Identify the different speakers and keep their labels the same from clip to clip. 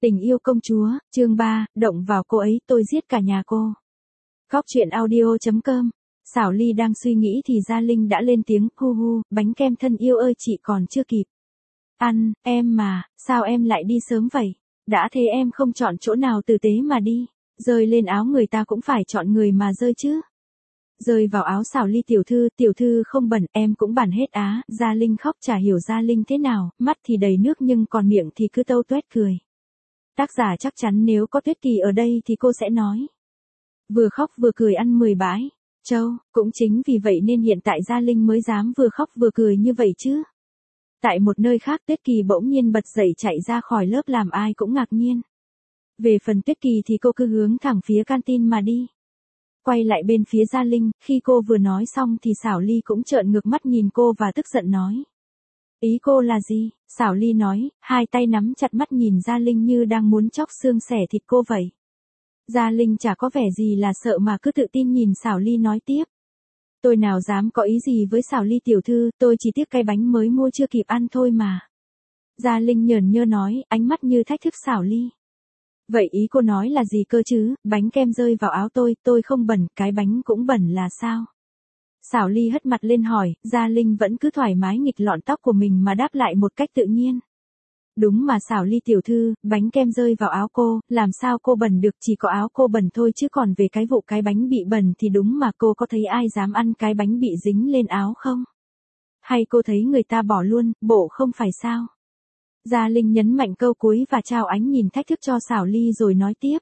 Speaker 1: Tình yêu công chúa, chương 3, động vào cô ấy tôi giết cả nhà cô. Góc truyện audio.com. Xảo Ly đang suy nghĩ thì Gia Linh đã lên tiếng, hu hu, bánh kem thân yêu ơi chị còn chưa kịp ăn, em mà, sao em lại đi sớm vậy? Đã thế em không chọn chỗ nào tử tế mà đi, rơi lên áo người ta cũng phải chọn người mà rơi chứ. Rơi vào áo Xảo Ly tiểu thư không bẩn, em cũng bẩn hết á. Gia Linh khóc chả hiểu Gia Linh thế nào, mắt thì đầy nước nhưng còn miệng thì cứ tâu tuét cười. Tác giả chắc chắn nếu có Tuyết Kỳ ở đây thì cô sẽ nói. Vừa khóc vừa cười ăn 10 bãi. Châu, cũng chính vì vậy nên hiện tại Gia Linh mới dám vừa khóc vừa cười như vậy chứ. Tại một nơi khác Tuyết Kỳ bỗng nhiên bật dậy chạy ra khỏi lớp làm ai cũng ngạc nhiên. Về phần Tuyết Kỳ thì cô cứ hướng thẳng phía canteen mà đi. Quay lại bên phía Gia Linh, khi cô vừa nói xong thì Xảo Ly cũng trợn ngược mắt nhìn cô và tức giận nói. Ý cô là gì? Xảo Ly nói, hai tay nắm chặt mắt nhìn Gia Linh như đang muốn chóc xương xẻ thịt cô vậy. Gia Linh chả có vẻ gì là sợ mà cứ tự tin nhìn Xảo Ly nói tiếp. Tôi nào dám có ý gì với Xảo Ly tiểu thư, tôi chỉ tiếc cái bánh mới mua chưa kịp ăn thôi mà. Gia Linh nhởn nhơ nói, ánh mắt như thách thức Xảo Ly. Vậy ý cô nói là gì cơ chứ, bánh kem rơi vào áo tôi không bẩn, cái bánh cũng bẩn là sao? Xảo Ly hất mặt lên hỏi, Gia Linh vẫn cứ thoải mái nghịch lọn tóc của mình mà đáp lại một cách tự nhiên. Đúng mà Xảo Ly tiểu thư, bánh kem rơi vào áo cô, làm sao cô bẩn được, chỉ có áo cô bẩn thôi chứ còn về cái vụ cái bánh bị bẩn thì đúng mà cô có thấy ai dám ăn cái bánh bị dính lên áo không? Hay cô thấy người ta bỏ luôn, bộ không phải sao? Gia Linh nhấn mạnh câu cuối và trao ánh nhìn thách thức cho Xảo Ly rồi nói tiếp.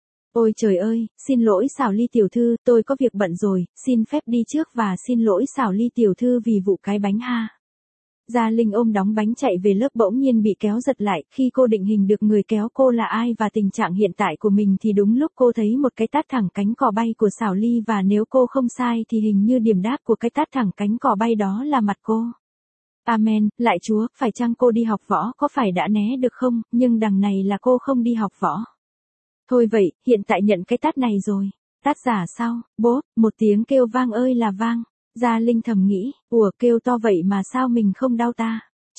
Speaker 1: Ôi trời ơi, xin lỗi Xảo Ly tiểu thư, tôi có việc bận rồi, xin phép đi trước và xin lỗi Xảo Ly tiểu thư vì vụ cái bánh ha. Gia Linh ôm đóng bánh chạy về lớp bỗng nhiên bị kéo giật lại, khi cô định hình được người kéo cô là ai và tình trạng hiện tại của mình thì đúng lúc cô thấy một cái tát thẳng cánh cò bay của Xảo Ly và nếu cô không sai thì hình như điểm đáp của cái tát thẳng cánh cò bay đó là mặt cô. Amen, lại Chúa, phải chăng cô đi học võ có phải đã né được không, nhưng đằng này là cô không đi học võ. Thôi vậy, hiện tại nhận cái tát này rồi. Tát giả sao, bố, một tiếng kêu vang ơi là vang. Gia Linh thầm nghĩ, ủa kêu to vậy mà sao mình không đau ta.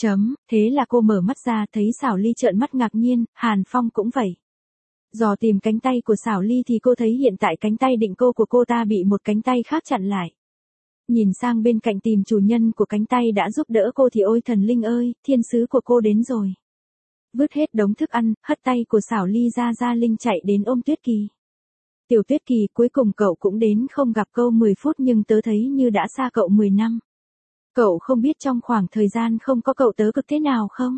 Speaker 1: Thế là cô mở mắt ra thấy Xảo Ly trợn mắt ngạc nhiên, Hàn Phong cũng vậy. Dò tìm cánh tay của Xảo Ly thì cô thấy hiện tại cánh tay định của cô ta bị một cánh tay khác chặn lại. Nhìn sang bên cạnh tìm chủ nhân của cánh tay đã giúp đỡ cô thì ôi thần linh ơi, thiên sứ của cô đến rồi. Vứt hết đống thức ăn, hất tay của Xảo Ly ra Gia Linh chạy đến ôm Tuyết Kỳ. Tiểu Tuyết Kỳ, cuối cùng cậu cũng đến, không gặp cậu 10 phút nhưng tớ thấy như đã xa cậu 10 năm. Cậu không biết trong khoảng thời gian không có cậu tớ cực thế nào không?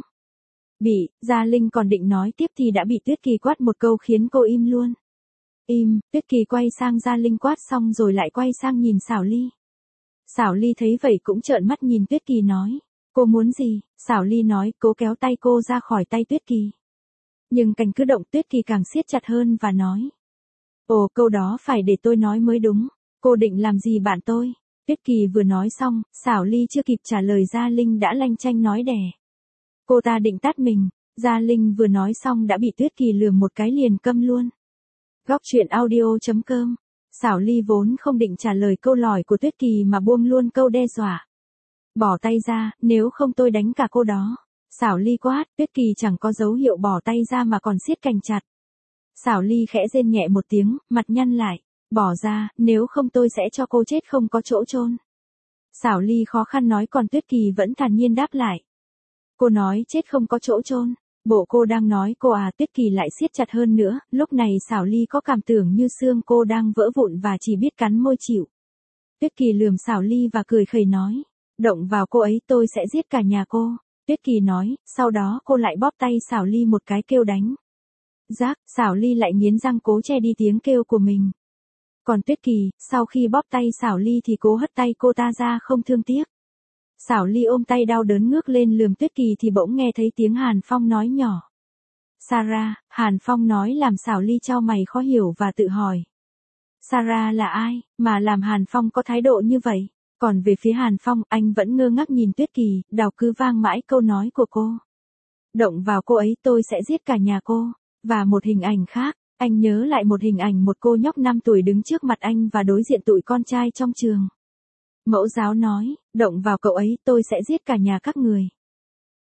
Speaker 1: Gia Linh còn định nói tiếp thì đã bị Tuyết Kỳ quát một câu khiến cô im luôn. Im, Tuyết Kỳ quay sang Gia Linh quát xong rồi lại quay sang nhìn Xảo Ly. Xảo Ly thấy vậy cũng trợn mắt nhìn Tuyết Kỳ nói. Cô muốn gì? Xảo Ly nói, cố kéo tay cô ra khỏi tay Tuyết Kỳ. Nhưng cảnh cứ động Tuyết Kỳ càng siết chặt hơn và nói. Ồ, câu đó phải để tôi nói mới đúng. Cô định làm gì bạn tôi? Tuyết Kỳ vừa nói xong, Xảo Ly chưa kịp trả lời Gia Linh đã lanh chanh nói đẻ. Cô ta định tát mình. Gia Linh vừa nói xong đã bị Tuyết Kỳ lườm một cái liền câm luôn. Góc truyện audio.com. Xảo Ly vốn không định trả lời câu lòi của Tuyết Kỳ mà buông luôn câu đe dọa. Bỏ tay ra, nếu không tôi đánh cả cô đó. Xảo Ly quát, Tuyết Kỳ chẳng có dấu hiệu bỏ tay ra mà còn siết cành chặt. Xảo Ly khẽ rên nhẹ một tiếng, mặt nhăn lại. Bỏ ra, nếu không tôi sẽ cho cô chết không có chỗ chôn. Xảo Ly khó khăn nói còn Tuyết Kỳ vẫn thản nhiên đáp lại. Cô nói chết không có chỗ chôn. Bộ cô đang nói cô à? Tuyết Kỳ lại siết chặt hơn nữa, lúc này Xảo Ly có cảm tưởng như xương cô đang vỡ vụn và chỉ biết cắn môi chịu. Tuyết Kỳ lườm Xảo Ly và cười khẩy nói. Động vào cô ấy tôi sẽ giết cả nhà cô. Tuyết Kỳ nói, sau đó cô lại bóp tay Xảo Ly một cái kêu đánh. Rác, Xảo Ly lại nghiến răng cố che đi tiếng kêu của mình. Còn Tuyết Kỳ, sau khi bóp tay Xảo Ly thì cố hất tay cô ta ra không thương tiếc. Xảo Ly ôm tay đau đớn ngước lên lườm Tuyết Kỳ thì bỗng nghe thấy tiếng Hàn Phong nói nhỏ. Sarah, Hàn Phong nói làm Xảo Ly chau mày khó hiểu và tự hỏi. Sarah là ai, mà làm Hàn Phong có thái độ như vậy? Còn về phía Hàn Phong, anh vẫn ngơ ngác nhìn Tuyết Kỳ, đầu cứ vang mãi câu nói của cô. Động vào cô ấy tôi sẽ giết cả nhà cô. Và một hình ảnh khác, anh nhớ lại một hình ảnh một cô nhóc 5 tuổi đứng trước mặt anh và đối diện tụi con trai trong trường. Mẫu giáo nói, động vào cậu ấy tôi sẽ giết cả nhà các người.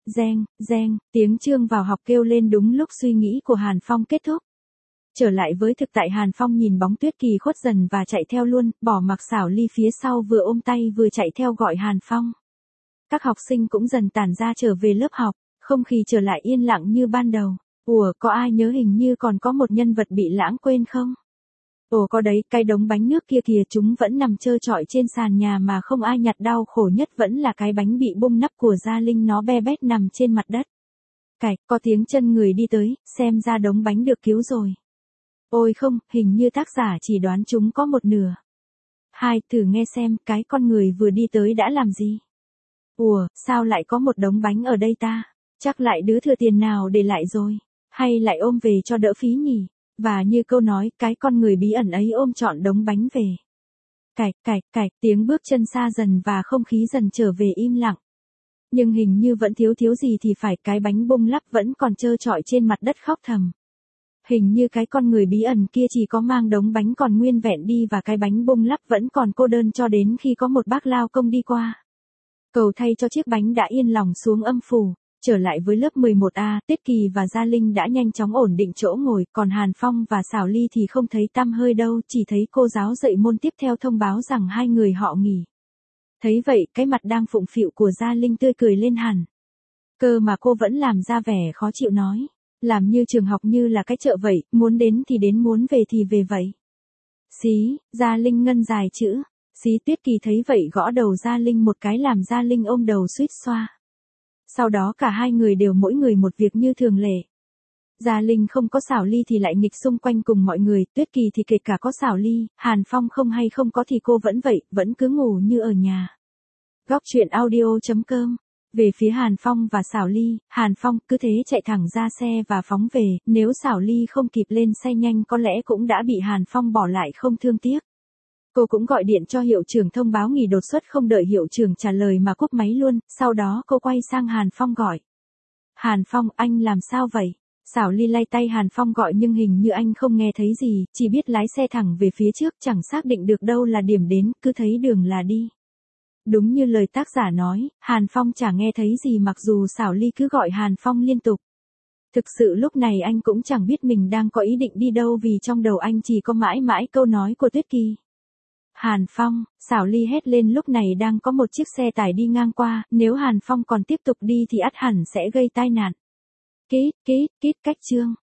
Speaker 1: Reng, tiếng chuông vào học kêu lên đúng lúc suy nghĩ của Hàn Phong kết thúc. Trở lại với thực tại, Hàn Phong nhìn bóng Tuyết Kỳ khuất dần và chạy theo luôn, bỏ mặc Xảo Ly phía sau vừa ôm tay vừa chạy theo gọi Hàn Phong. Các học sinh cũng dần tản ra trở về lớp học, không khí trở lại yên lặng như ban đầu. Ủa, có ai nhớ hình như còn có một nhân vật bị lãng quên không? Ồ có đấy, cái đống bánh nước kia kìa, chúng vẫn nằm trơ trọi trên sàn nhà mà không ai nhặt, đau khổ nhất vẫn là cái bánh bị bung nắp của Gia Linh, nó be bét nằm trên mặt đất. Cạch, có tiếng chân người đi tới, xem ra đống bánh được cứu rồi. Ôi không, hình như tác giả chỉ đoán chúng có một nửa. Hai, thử nghe xem, cái con người vừa đi tới đã làm gì? Ủa, sao lại có một đống bánh ở đây ta? Chắc lại đứa thừa tiền nào để lại rồi. Hay lại ôm về cho đỡ phí nhỉ? Và như câu nói, cái con người bí ẩn ấy ôm trọn đống bánh về. Cạch, tiếng bước chân xa dần và không khí dần trở về im lặng. Nhưng hình như vẫn thiếu gì thì phải, cái bánh bung lắp vẫn còn trơ trọi trên mặt đất khóc thầm. Hình như cái con người bí ẩn kia chỉ có mang đống bánh còn nguyên vẹn đi, và cái bánh bung lắp vẫn còn cô đơn cho đến khi có một bác lao công đi qua. Cầu thay cho chiếc bánh đã yên lòng xuống âm phủ. Trở lại với lớp 11A, Tuyết Kỳ và Gia Linh đã nhanh chóng ổn định chỗ ngồi, còn Hàn Phong và Xảo Ly thì không thấy tăm hơi đâu, chỉ thấy cô giáo dạy môn tiếp theo thông báo rằng hai người họ nghỉ. Thấy vậy, cái mặt đang phụng phịu của Gia Linh tươi cười lên hẳn. Cơ mà cô vẫn làm ra vẻ khó chịu nói, làm như trường học như là cái chợ vậy, muốn đến thì đến, muốn về thì về vậy. Xí, Gia Linh ngân dài chữ. Xí. Tuyết Kỳ thấy vậy gõ đầu Gia Linh một cái làm Gia Linh ôm đầu suýt xoa. Sau đó cả hai người đều mỗi người một việc như thường lệ. Gia Linh không có Xảo Ly thì lại nghịch xung quanh cùng mọi người, Tuyết Kỳ thì kể cả có Xảo Ly, Hàn Phong không hay không có thì cô vẫn vậy, vẫn cứ ngủ như ở nhà. Góc truyện audio.com. Về phía Hàn Phong và Xảo Ly, Hàn Phong cứ thế chạy thẳng ra xe và phóng về, nếu Xảo Ly không kịp lên xe nhanh có lẽ cũng đã bị Hàn Phong bỏ lại không thương tiếc. Cô cũng gọi điện cho hiệu trưởng thông báo nghỉ đột xuất, không đợi hiệu trưởng trả lời mà cúp máy luôn, sau đó cô quay sang Hàn Phong gọi. Hàn Phong, anh làm sao vậy? Xảo Ly lay tay Hàn Phong gọi nhưng hình như anh không nghe thấy gì, chỉ biết lái xe thẳng về phía trước, chẳng xác định được đâu là điểm đến, cứ thấy đường là đi. Đúng như lời tác giả nói, Hàn Phong chả nghe thấy gì mặc dù Xảo Ly cứ gọi Hàn Phong liên tục. Thực sự lúc này anh cũng chẳng biết mình đang có ý định đi đâu, vì trong đầu anh chỉ có mãi mãi câu nói của Tuyết Kỳ. Hàn Phong, Xảo Ly hét lên, lúc này đang có một chiếc xe tải đi ngang qua, nếu Hàn Phong còn tiếp tục đi thì ắt hẳn sẽ gây tai nạn. Kít, cách chương.